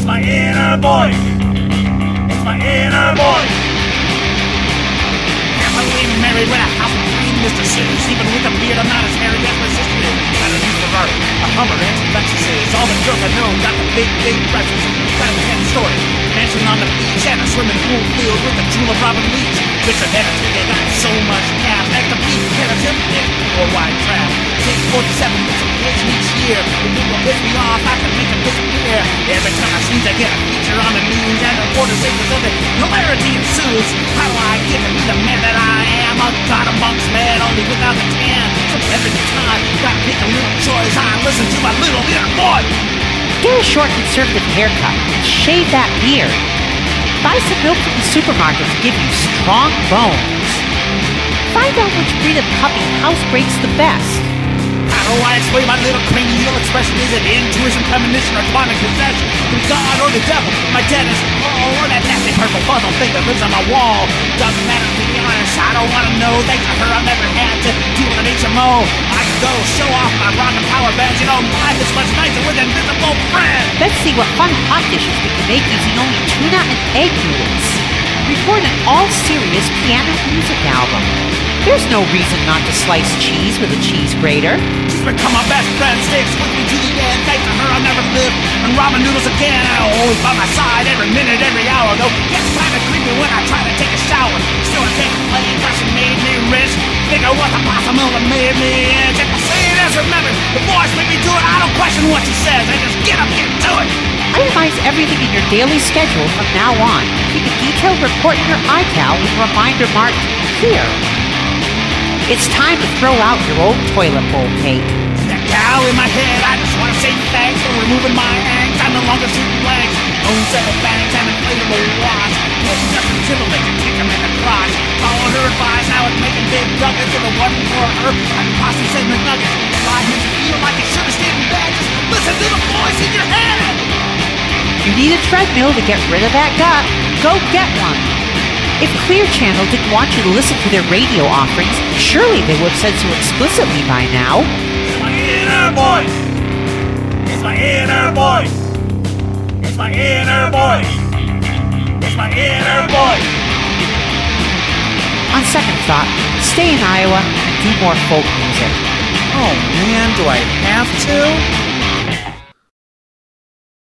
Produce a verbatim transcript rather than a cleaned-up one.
my inner voice. It's my inner voice. Happily married with a house of three mistresses. Even with a beard, I'm not as hairy as my sister is. Got a new Ferrari, a Hummer, and some Lexuses. All the girls I know got the big, big breasts. Got a ten story mansion on the beach and a swimming pool filled with the jewel of Robin Leach. Richard Hamilton, they got so much cash. Like the beef, and a tip, or wide trap. Take forty-seven with some occasion each year. When people piss me off, I can make them disappear. Every time I sneeze, I get a feature on the news, and reporters say there's nothing. Hilarity ensues. How do I get to be the man that I am? A god amongst men, only without the tan. So every time, gotta make a little choice. I listen to my little inner voice. Get a short conservative haircut and shave that beard. Buy some milk from the supermarket to give you strong bones. Find out which breed of puppy housebreaks the best. How do I explain my little cranial expression? Is it intuition, premonition, or demonic possession? From God or the devil? My dentist, oh, or that nasty purple puzzle thing that lives on my wall. Doesn't matter to be honest, I don't want to know. Thanks to her, I've never had to deal with an H M O. I can go show off my rock and power bands. You know, life is much nicer with invisible friends. Let's see what fun hot dishes we can make using only tuna and egg noodles. Record an all-serious piano music album. There's no reason not to slice cheese with a cheese grater. She's become my best friend, sticks with me to the end. Thanks to her, I'll never live. And ramen noodles again, I'm always by my side, every minute, every hour. Though gets kind of creepy when I try to take a shower. Still, I can't complain, cause she made me rich. Think I was a possible that made me itch. If I say it as remembered, the voice made me do it. I don't question what she says, I just get up and do it. Itemize everything in your daily schedule from now on. Keep a detailed report in your iCal with a reminder marked Clear. It's time to throw out your old toilet bowl, Kate. That cow in my head, I just want to say thanks for removing my angst. I'm no longer shooting blanks. Own set of bangs and inflatable watch. It's just until they can kick him in the crotch. Follow her advice, now it's making big nuggets. If it wasn't for her, I'd possibly say McNuggets. Life makes you feel like you should have stayed in bed. Just listen to the voice in your head. You need a treadmill to get rid of that gut. Go get one. If Clear Channel didn't want you to listen to their radio offerings, surely they would have said so explicitly by now. It's my inner voice. It's my inner voice. It's my inner voice. It's my inner voice. On second thought, stay in Iowa and do more folk music. Oh man, do I have to?